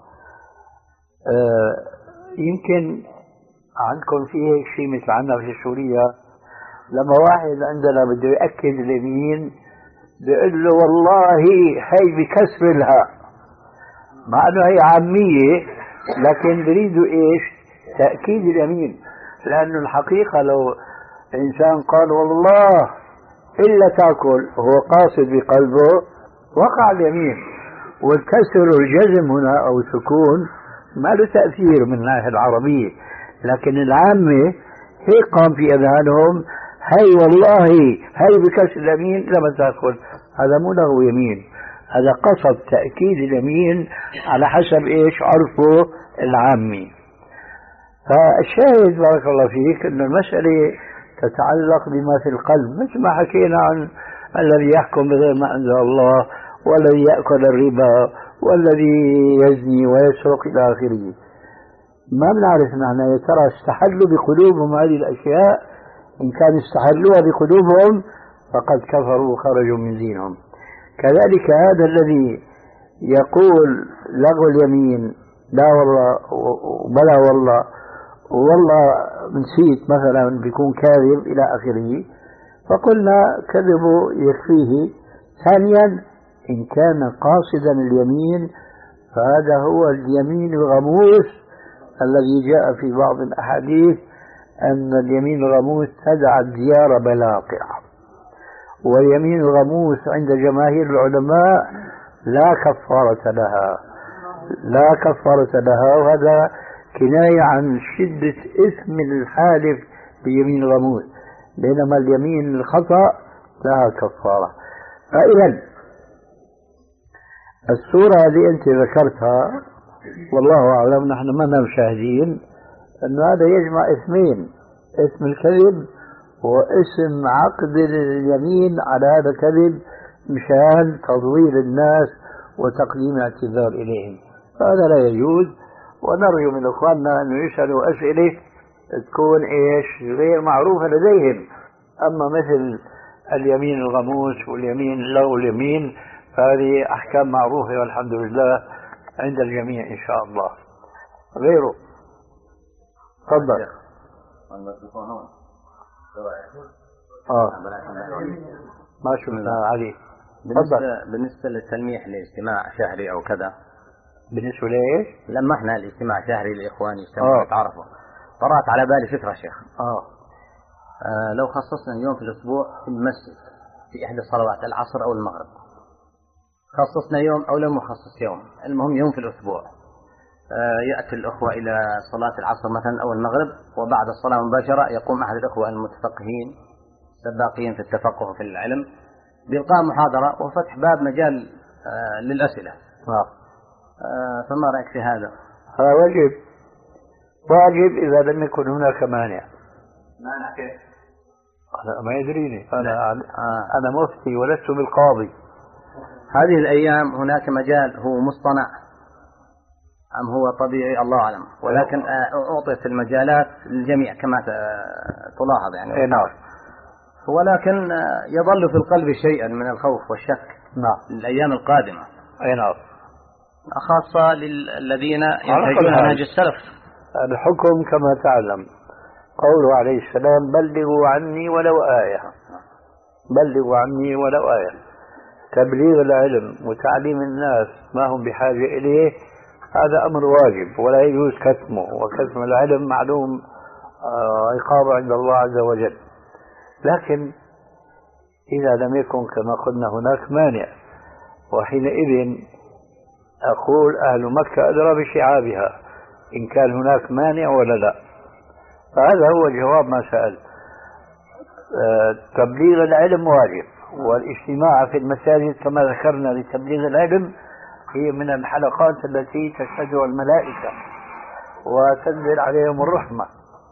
آه يمكن عندكم فيه هيك شيء مثل عندنا في سوريا، لما واحد عندنا بده يأكد اليمين بيقول له والله هي بكسر الهاء، مع انه هي عامية لكن بريدوا ايش؟ تأكيد اليمين. لأنه الحقيقة لو إنسان قال والله إلا تأكل وهو قاصد بقلبه وقع اليمين، والكسر والجزم هنا أو السكون ما له تأثير من الناحية العربية، لكن العامة هي قام في أذهانهم هي والله هي بكسر اليمين لما تأكل، هذا مو لغو يمين، هذا قصد تأكيد اليمين على حسب إيش عرفه العامي. فالشاهد بارك الله فيك أن المسألة تتعلق بما في القلب، مثل ما حكينا عن الذي يحكم بغير ما أنزل الله والذي يأكل الربا والذي يزني ويسرق إلى آخره. ما بنعرف نحن يا ترى استحلوا بقلوبهم هذه الأشياء، إن كان استحلوها بقلوبهم فقد كفروا وخرجوا من دينهم. كذلك هذا الذي يقول لغو اليمين لا والله بلا والله والله نسيت مثلا بيكون كاذب إلى آخره، فقلنا كذبه يكفيه. ثانيا إن كان قاصدا اليمين فهذا هو اليمين الغموس الذي جاء في بعض الأحاديث أن اليمين الغموس تدع الديار بلاقع، واليمين الغموس عند جماهير العلماء لا كفارة لها لا كفارة لها وهذا كناية عن شدة إثم الحالف بيمين الغموس، بينما اليمين الخطأ لها كفارة. فإذا الصورة هذه أنت ذكرتها والله أعلم، نحن ما مشاهدين أن هذا يجمع اثنين، اسم الكذب هو اسم عقد اليمين على هذا الكذب مشان تضليل الناس وتقديم اعتذار إليهم، هذا لا يجوز. ونرجو من إخواننا أن يسألوا أسئلة تكون إيش غير معروفة لديهم. أما مثل اليمين الغموس واليمين لغو اليمين فهذه أحكام معروفة والحمد لله عند الجميع إن شاء الله. غيره تفضل. آه ما شفنا علي. بالنسبة, بالنسبة للتلميح لاجتماع شهري أو كذا، بالنسبة لإيش؟ لما احنا الاجتماع شهري لإخوان يجتمعوا يتعرفوا، طرأت على بالي فكرة شيخ. آه. آه لو خصصنا يوم في الأسبوع في المسجد في إحدى الصلوات العصر أو المغرب، خصصنا يوم أو لم نخصص يوم، المهم يوم في الأسبوع آه يأتي الأخوة إلى صلاة العصر مثلا أو المغرب، وبعد الصلاة مباشرة يقوم أحد الأخوة المتفقهين سباقين في التفقه في العلم بإلقاء محاضرة وفتح باب مجال آه للأسئلة. آه. آه فما رأيك في هذا؟ هذا واجب، واجب إذا لم يكن هناك مانع. مانع كيف؟ أنا ما يدريني، أنا آه. أنا مفتي ولست بالقاضي. هذه الأيام هناك مجال هو مصطنع أم هو طبيعي الله أعلم، ولكن أعطيت المجالات للجميع كما تلاحظ يعني. نعم. ولكن يظل في القلب شيئا من الخوف والشك. نعم. للأيام القادمة. أي نعم. خاصة للذين ينتهجون نهج السلف. الحكم كما تعلم قوله عليه السلام بلغوا عني ولو آية، بلغوا عني ولو آية. تبليغ العلم وتعليم الناس ما هم بحاجة إليه هذا أمر واجب ولا يجوز كتمه، وكتم العلم معلوم عقابه عند الله عز وجل. لكن إذا لم يكن كما قلنا هناك مانع، وحينئذ أقول أهل مكة أدرى بشعابها إن كان هناك مانع ولا لا. فهذا هو جواب ما سأل. تبليغ العلم واجب، والاجتماع في المساجد كما ذكرنا لتبليغ العلم هي من الحلقات التي تشهدها الملائكة وتنزل عليهم الرحمة.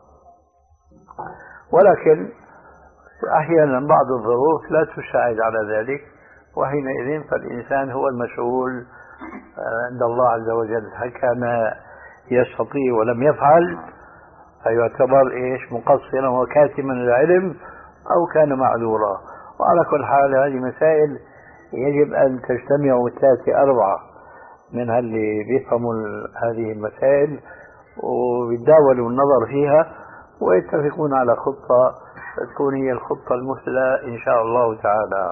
ولكن أحيانا بعض الظروف لا تساعد على ذلك، وحينئذ فالإنسان هو المسؤول عند الله عز وجل. هل كان يستطيع ولم يفعل فيعتبر إيش مقصرا وكاتما العلم أو كان معذورا. وعلى كل حال هذه مسائل يجب أن تجتمع ثلاثة أربعة من اللي بيفهموا هذه المسائل ويتداولوا النظر فيها ويتفقون على خطة تكون هي الخطة المثلى إن شاء الله تعالى.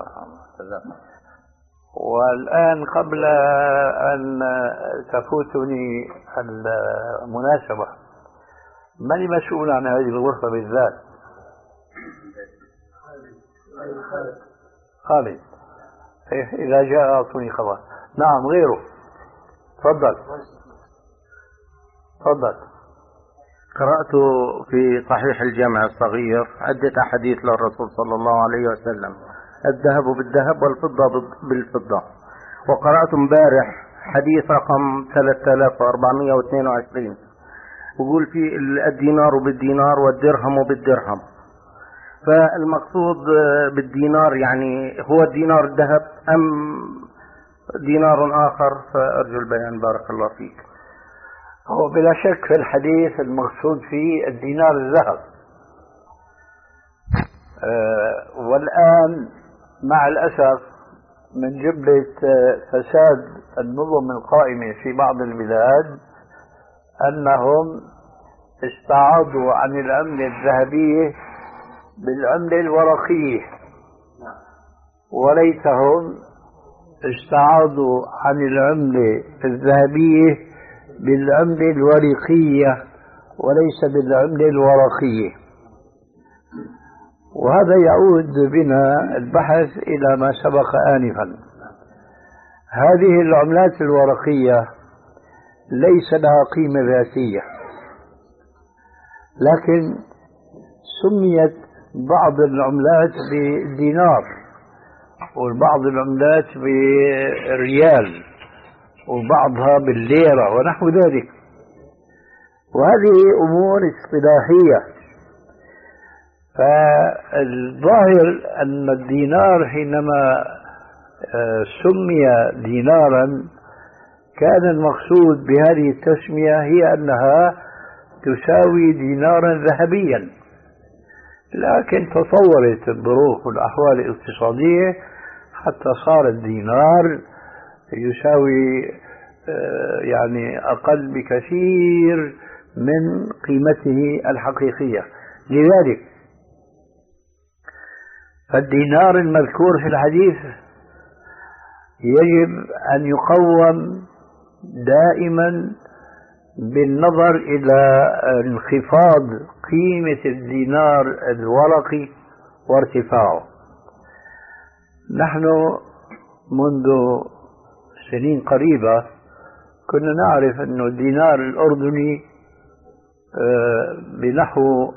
والآن قبل أن تفوتني المناسبة، من المسؤول عن هذه الغرفة بالذات؟ خالد. إذا جاء أعطوني خبر. نعم غيره. تفضل تفضل. قرأت في صحيح الجامع الصغير عدة أحاديث للرسول صلى الله عليه وسلم الذهب بالذهب والفضة بالفضة، وقرأت امبارح حديث رقم ثلاثة آلاف وأربعمائة واثنين وعشرين يقول في الدينار بالدينار والدرهم بالدرهم. فالمقصود بالدينار يعني هو الدينار الذهب أم دينار آخر؟ فأرجو البيان بارك الله فيك. هو بلا شك في الحديث المقصود فيه الدينار الذهب. أه والآن مع الأسف من جبلة فساد النظم القائمة في بعض البلاد أنهم استعاضوا عن العملة الذهبية بالعملة الورقية، وليتهم استعاضوا عن العملة الذهبية بالعملة الورقية وليس بالعملة الورقية. وهذا يعود بنا البحث إلى ما سبق آنفا. هذه العملات الورقية ليس لها قيمة ذاتية، لكن سميت بعض العملات بالدينار وبعض العملات بالريال وبعضها بالليرة ونحو ذلك. وهذه أمور اصطلاحية فالظاهر أن الدينار حينما سمي دينارا كان المقصود بهذه التسمية هي أنها تساوي دينارا ذهبيا، لكن تطورت الظروف والأحوال الاقتصادية حتى صار الدينار يساوي يعني أقل بكثير من قيمته الحقيقية. لذلك فالدينار المذكور في الحديث يجب أن يقوم دائما بالنظر إلى انخفاض قيمة الدينار الورقي وارتفاعه. نحن منذ سنين قريبة كنا نعرف أن الدينار الأردني بنحو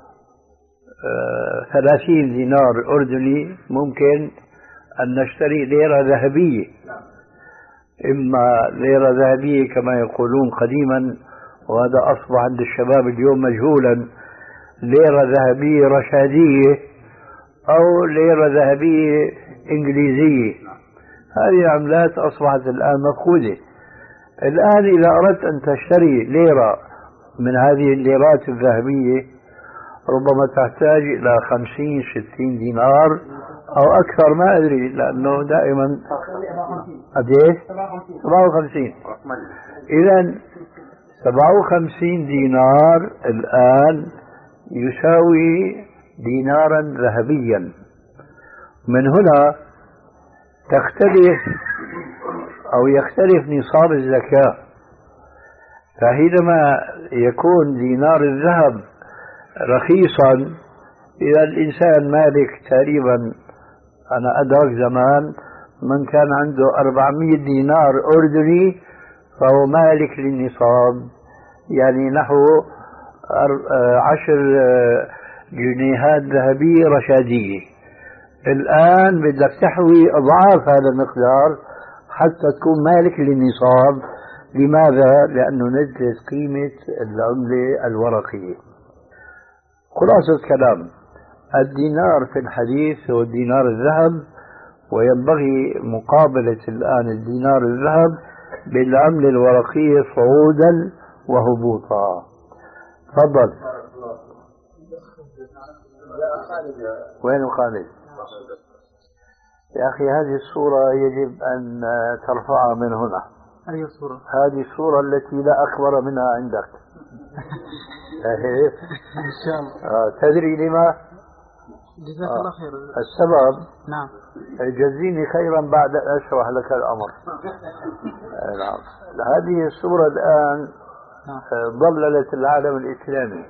ثلاثين دينار أردني ممكن أن نشتري ليرة ذهبية، إما ليرة ذهبية كما يقولون قديما، وهذا أصبح عند الشباب اليوم مجهولا، ليرة ذهبية رشادية أو ليرة ذهبية إنجليزية. هذه العملات أصبحت الآن مفقودة. الآن إذا أردت أن تشتري ليرة من هذه الليرات الذهبية ربما تحتاج إلى خمسين ستين دينار أو أكثر، ما أدري، لأنه دائما قديش؟ سبعة وخمسين. إذا سبعة وخمسين دينار الآن يساوي دينارا ذهبيا. من هنا تختلف أو يختلف نصاب الزكاة. فحينما يكون دينار الذهب رخيصا، إذا الإنسان مالك تقريبا، أنا أدرك زمان من كان عنده أربعمائة دينار أردني فهو مالك للنصاب، يعني نحو عشر جنيهات ذهبية رشادية. الآن بدك تحوي أضعاف هذا المقدار حتى تكون مالك للنصاب. لماذا؟ لأنه نزلت قيمة العملة الورقية. خلاصة الكلام، الدينار في الحديث هو الدينار الذهب، وينبغي مقابلة الآن الدينار الذهب بالعملة الورقية صعودا وهبوطا. تفضل. وين خالد؟ يا أخي هذه الصورة يجب أن ترفعها من هنا. أي صورة؟ هذه الصورة التي لا أكبر منها عندك. إن شاء الله. آه. تدري لما؟ جزاك الله خير. السبب؟ نعم. جزيني خيرا بعد أن أشرح لك الأمر. نعم. هذه الصورة الآن ضللت العالم الإسلامي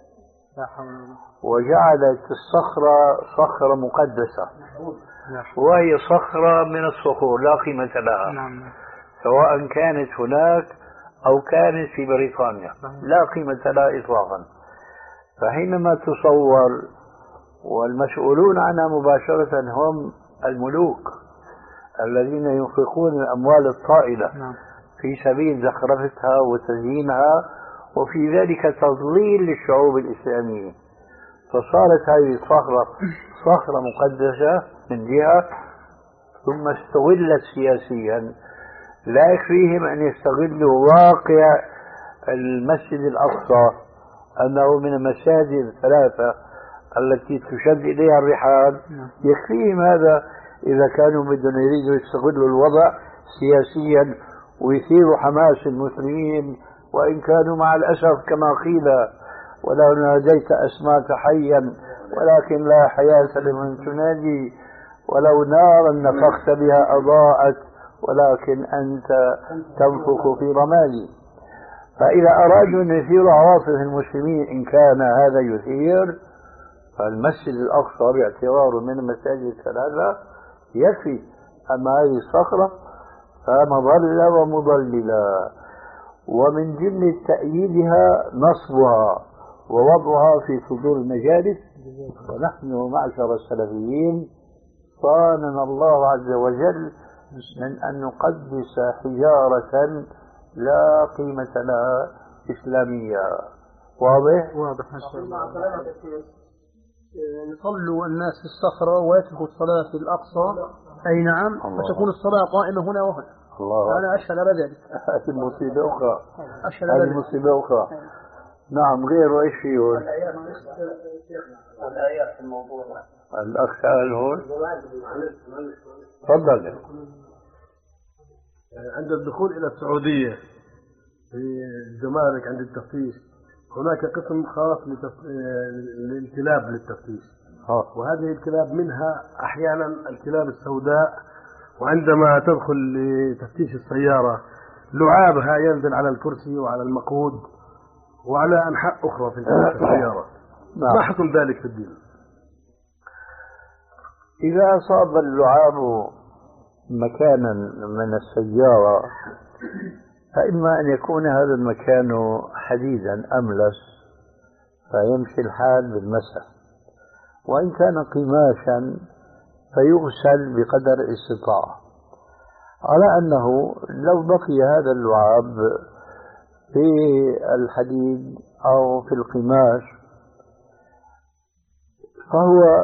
وجعلت الصخرة صخرة مقدسة، وهي صخرة من الصخور لا قيمة لها، سواء كانت هناك أو كانت في بريطانيا لا قيمة لها إطلاقا. فحينما تصور والمسؤولون عنها مباشرة هم الملوك الذين ينفقون الأموال الطائلة في سبيل زخرفتها وتزيينها، وفي ذلك تضليل للشعوب الإسلامية، فصارت هذه الصخرة صخرة مقدسة من جهة، ثم استغلت سياسيا. لا يكفيهم أن يستغلوا واقع المسجد الأقصى أنه من المساجد الثلاثة التي تشد إليها الرحال، يكفيهم هذا إذا كانوا بدهم يريدوا يستغلوا الوضع سياسيا ويثيروا حماس المسلمين، وإن كانوا مع الأسف كما قيل ولو ناديت أسماك حيا ولكن لا حياة لمن تنادي، ولو نارا نفخت بها أضاءت ولكن أنت تنفخ في رمادي. فإذا أرادوا أن يثيروا عواطف المسلمين إن كان هذا يثير، فالمسجد الأقصى باعتباره من المساجد الثلاثة يكفي. أما هذه الصخرة فمضلة ومضللة، ومن جملة تأييدها نصبها ووضعها في صدور المجالس. ونحن معشر السلفيين صاننا الله عز وجل من أن نقدس حجارة لا قيمة لها إسلامية. واضح؟ واضح ما شاء الله. يصلوا الناس في الصخرة ويتركوا الصلاة في الأقصى. أي نعم. فتكون الصلاة قائمة هنا وهنا. الله. أنا أشهد على ذلك. هذه مصيبة أخرى. أشهد على ذلك. هذه مصيبة أخرى. نعم. غيره إيش فيه؟ الآيات في الموضوع. الأخ سأل هون. تفضل. عند الدخول إلى السعودية في الجمارك عند التفتيش هناك قسم خاص للكلاب للتفتيش، وهذه الكلاب منها أحيانا الكلاب السوداء، وعندما تدخل لتفتيش السيارة لعابها ينزل على الكرسي وعلى المقود وعلى أنحاء أخرى في السيارة. ما حكم ذلك في الدين؟ إذا أصاب اللعاب مكانا من السيارة فإما أن يكون هذا المكان حديدا أملس فيمشي الحال بالمسح، وإن كان قماشا فيغسل بقدر الاستطاعة، على أنه لو بقي هذا اللعاب في الحديد أو في القماش فهو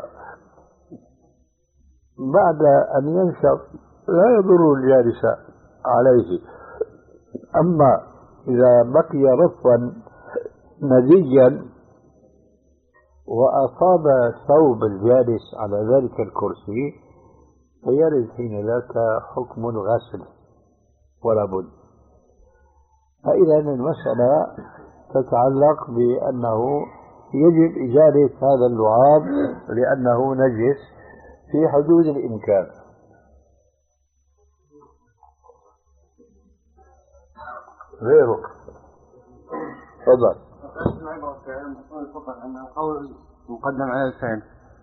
بعد أن ينشف لا يضر الجالس عليه. أما إذا بقي رفا نزيا وأصاب ثوب الجالس على ذلك الكرسي فيرد حين ذاك حكم الغسل ولا بد. فإذا المسألة تتعلق بأنه يجب إزالة هذا اللعاب لأنه نجس في حدود الإمكان. غيرك تفضل. القول مقدم على الفعل.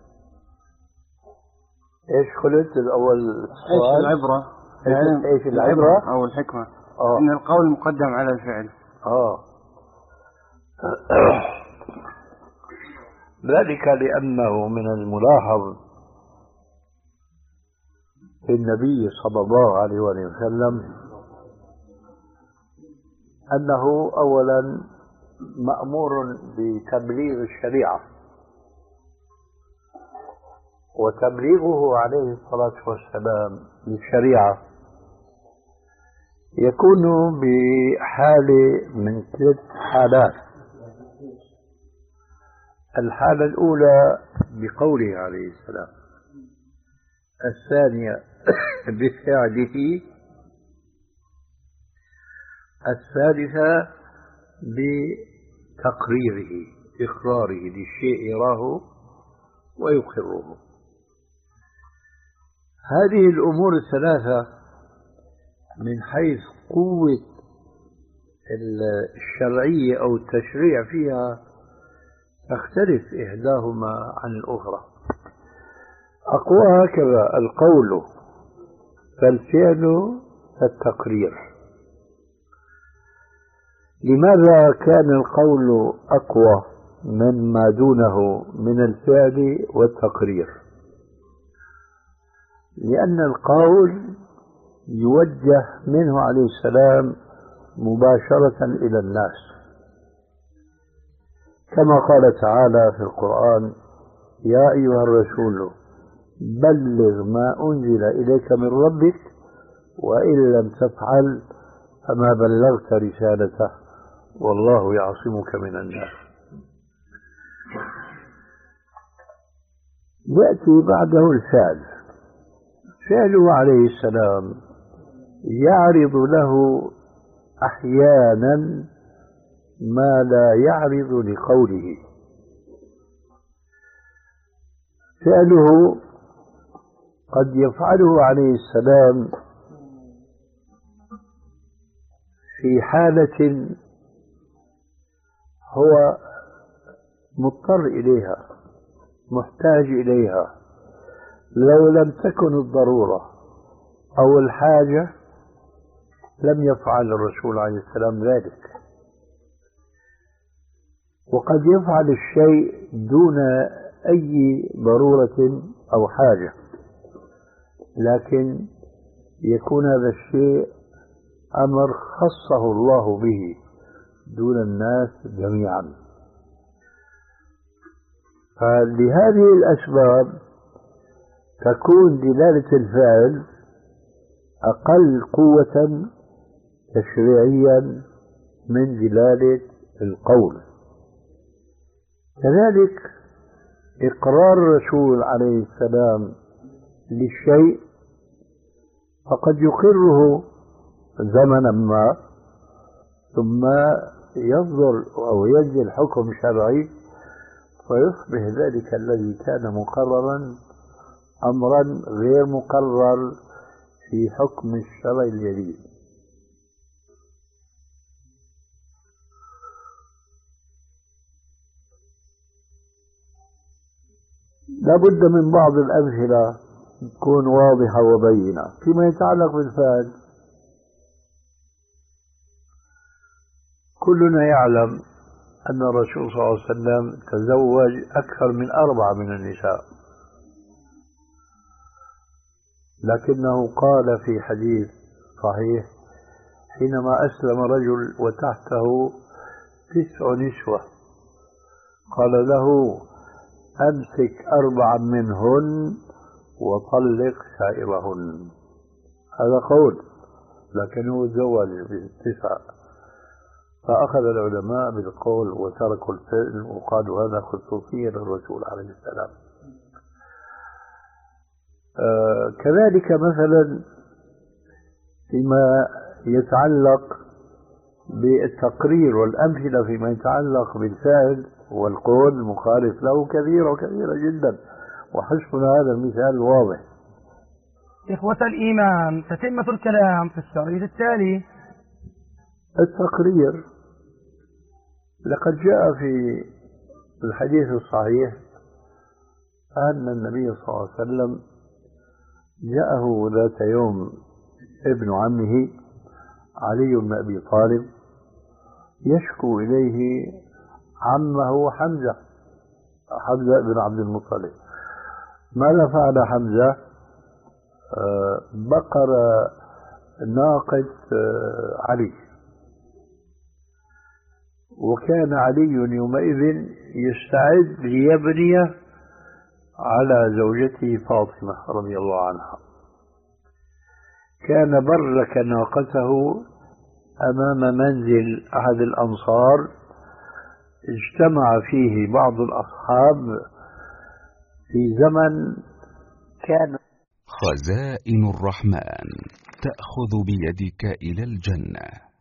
ايش قلت الاول؟ ايش العبرة؟ ايش, إيش العبرة او الحكمة؟ آه. ان القول مقدم على الفعل. اه ذلك لأنه من الملاحظ في النبي صلى الله عليه وسلم أنه أولا مأمور بتبليغ الشريعة، وتبليغه عليه الصلاة والسلام للشريعة يكون بحال من ثلاث حالات. الحالة الأولى بقوله عليه السلام، الثانية بفعله، الثالثة بتقريره إقراره للشيء يراه ويقره. هذه الأمور الثلاثة من حيث قوة الشرعية أو التشريع فيها تختلف إحداهما عن الأخرى. أقوى هكذا القول فالفعل فالتقرير. لماذا كان القول أقوى مما دونه من الفعل والتقرير؟ لأن القول يوجه منه عليه السلام مباشرة إلى الناس، كما قال تعالى في القرآن: يا أيها الرسول بلغ ما أنزل إليك من ربك وإن لم تفعل فما بلغت رسالته والله يعصمك من الناس. يأتي بعده الفعل. فعله عليه السلام يعرض له أحيانا ما لا يعرض لقوله. فعله قد يفعله عليه السلام في حالة هو مضطر إليها محتاج إليها، لو لم تكن الضرورة أو الحاجة لم يفعل الرسول عليه السلام ذلك. وقد يفعل الشيء دون أي ضرورة أو حاجة، لكن يكون هذا الشيء أمر خصه الله به دون الناس جميعا. فلهذه الأسباب تكون دلالة الفعل أقل قوة تشريعيا من دلالة القول. كذلك إقرار الرسول عليه السلام للشيء فقد يقره زمنا ما ثم يصدر أو ينزل حكم شرعي فيصبح ذلك الذي كان مقررا أمرا غير مقرر في حكم الشرع الجديد. لابد من بعض الأمثلة تكون واضحة وبينة. فيما يتعلق بالفعل كلنا يعلم أن الرسول صلى الله عليه وسلم تزوج أكثر من أربعة من النساء، لكنه قال في حديث صحيح حينما أسلم رجل وتحته تسع نسوة قال له أمسك أربعا منهن وطلق سائرهن. هذا قول، لكنه تزوج بالتسع، فأخذ العلماء بالقول وتركوا الفعل وقالوا هذا خصوصية للرسول عليه السلام. آه كذلك مثلا فيما يتعلق بالتقرير والأمثلة فيما يتعلق بالفعل والقول المخالف له كثيرة وكثيرة جدا، وحسبنا هذا المثال الواضح. إخوة الإيمان، تتمة الكلام في الشريط التالي. التقرير لقد جاء في الحديث الصحيح أن النبي صلى الله عليه وسلم جاءه ذات يوم ابن عمه علي بن أبي طالب يشكو إليه عمه حمزة حمزة بن عبد المطلب. ماذا فعل حمزة؟ بقر ناقة علي، وكان علي يومئذ يستعد ليبني على زوجته فاطمة رضي الله عنها. كان برك ناقته أمام منزل أحد الأنصار اجتمع فيه بعض الأصحاب في زمن كان. خزائن الرحمن تأخذ بيدك إلى الجنة.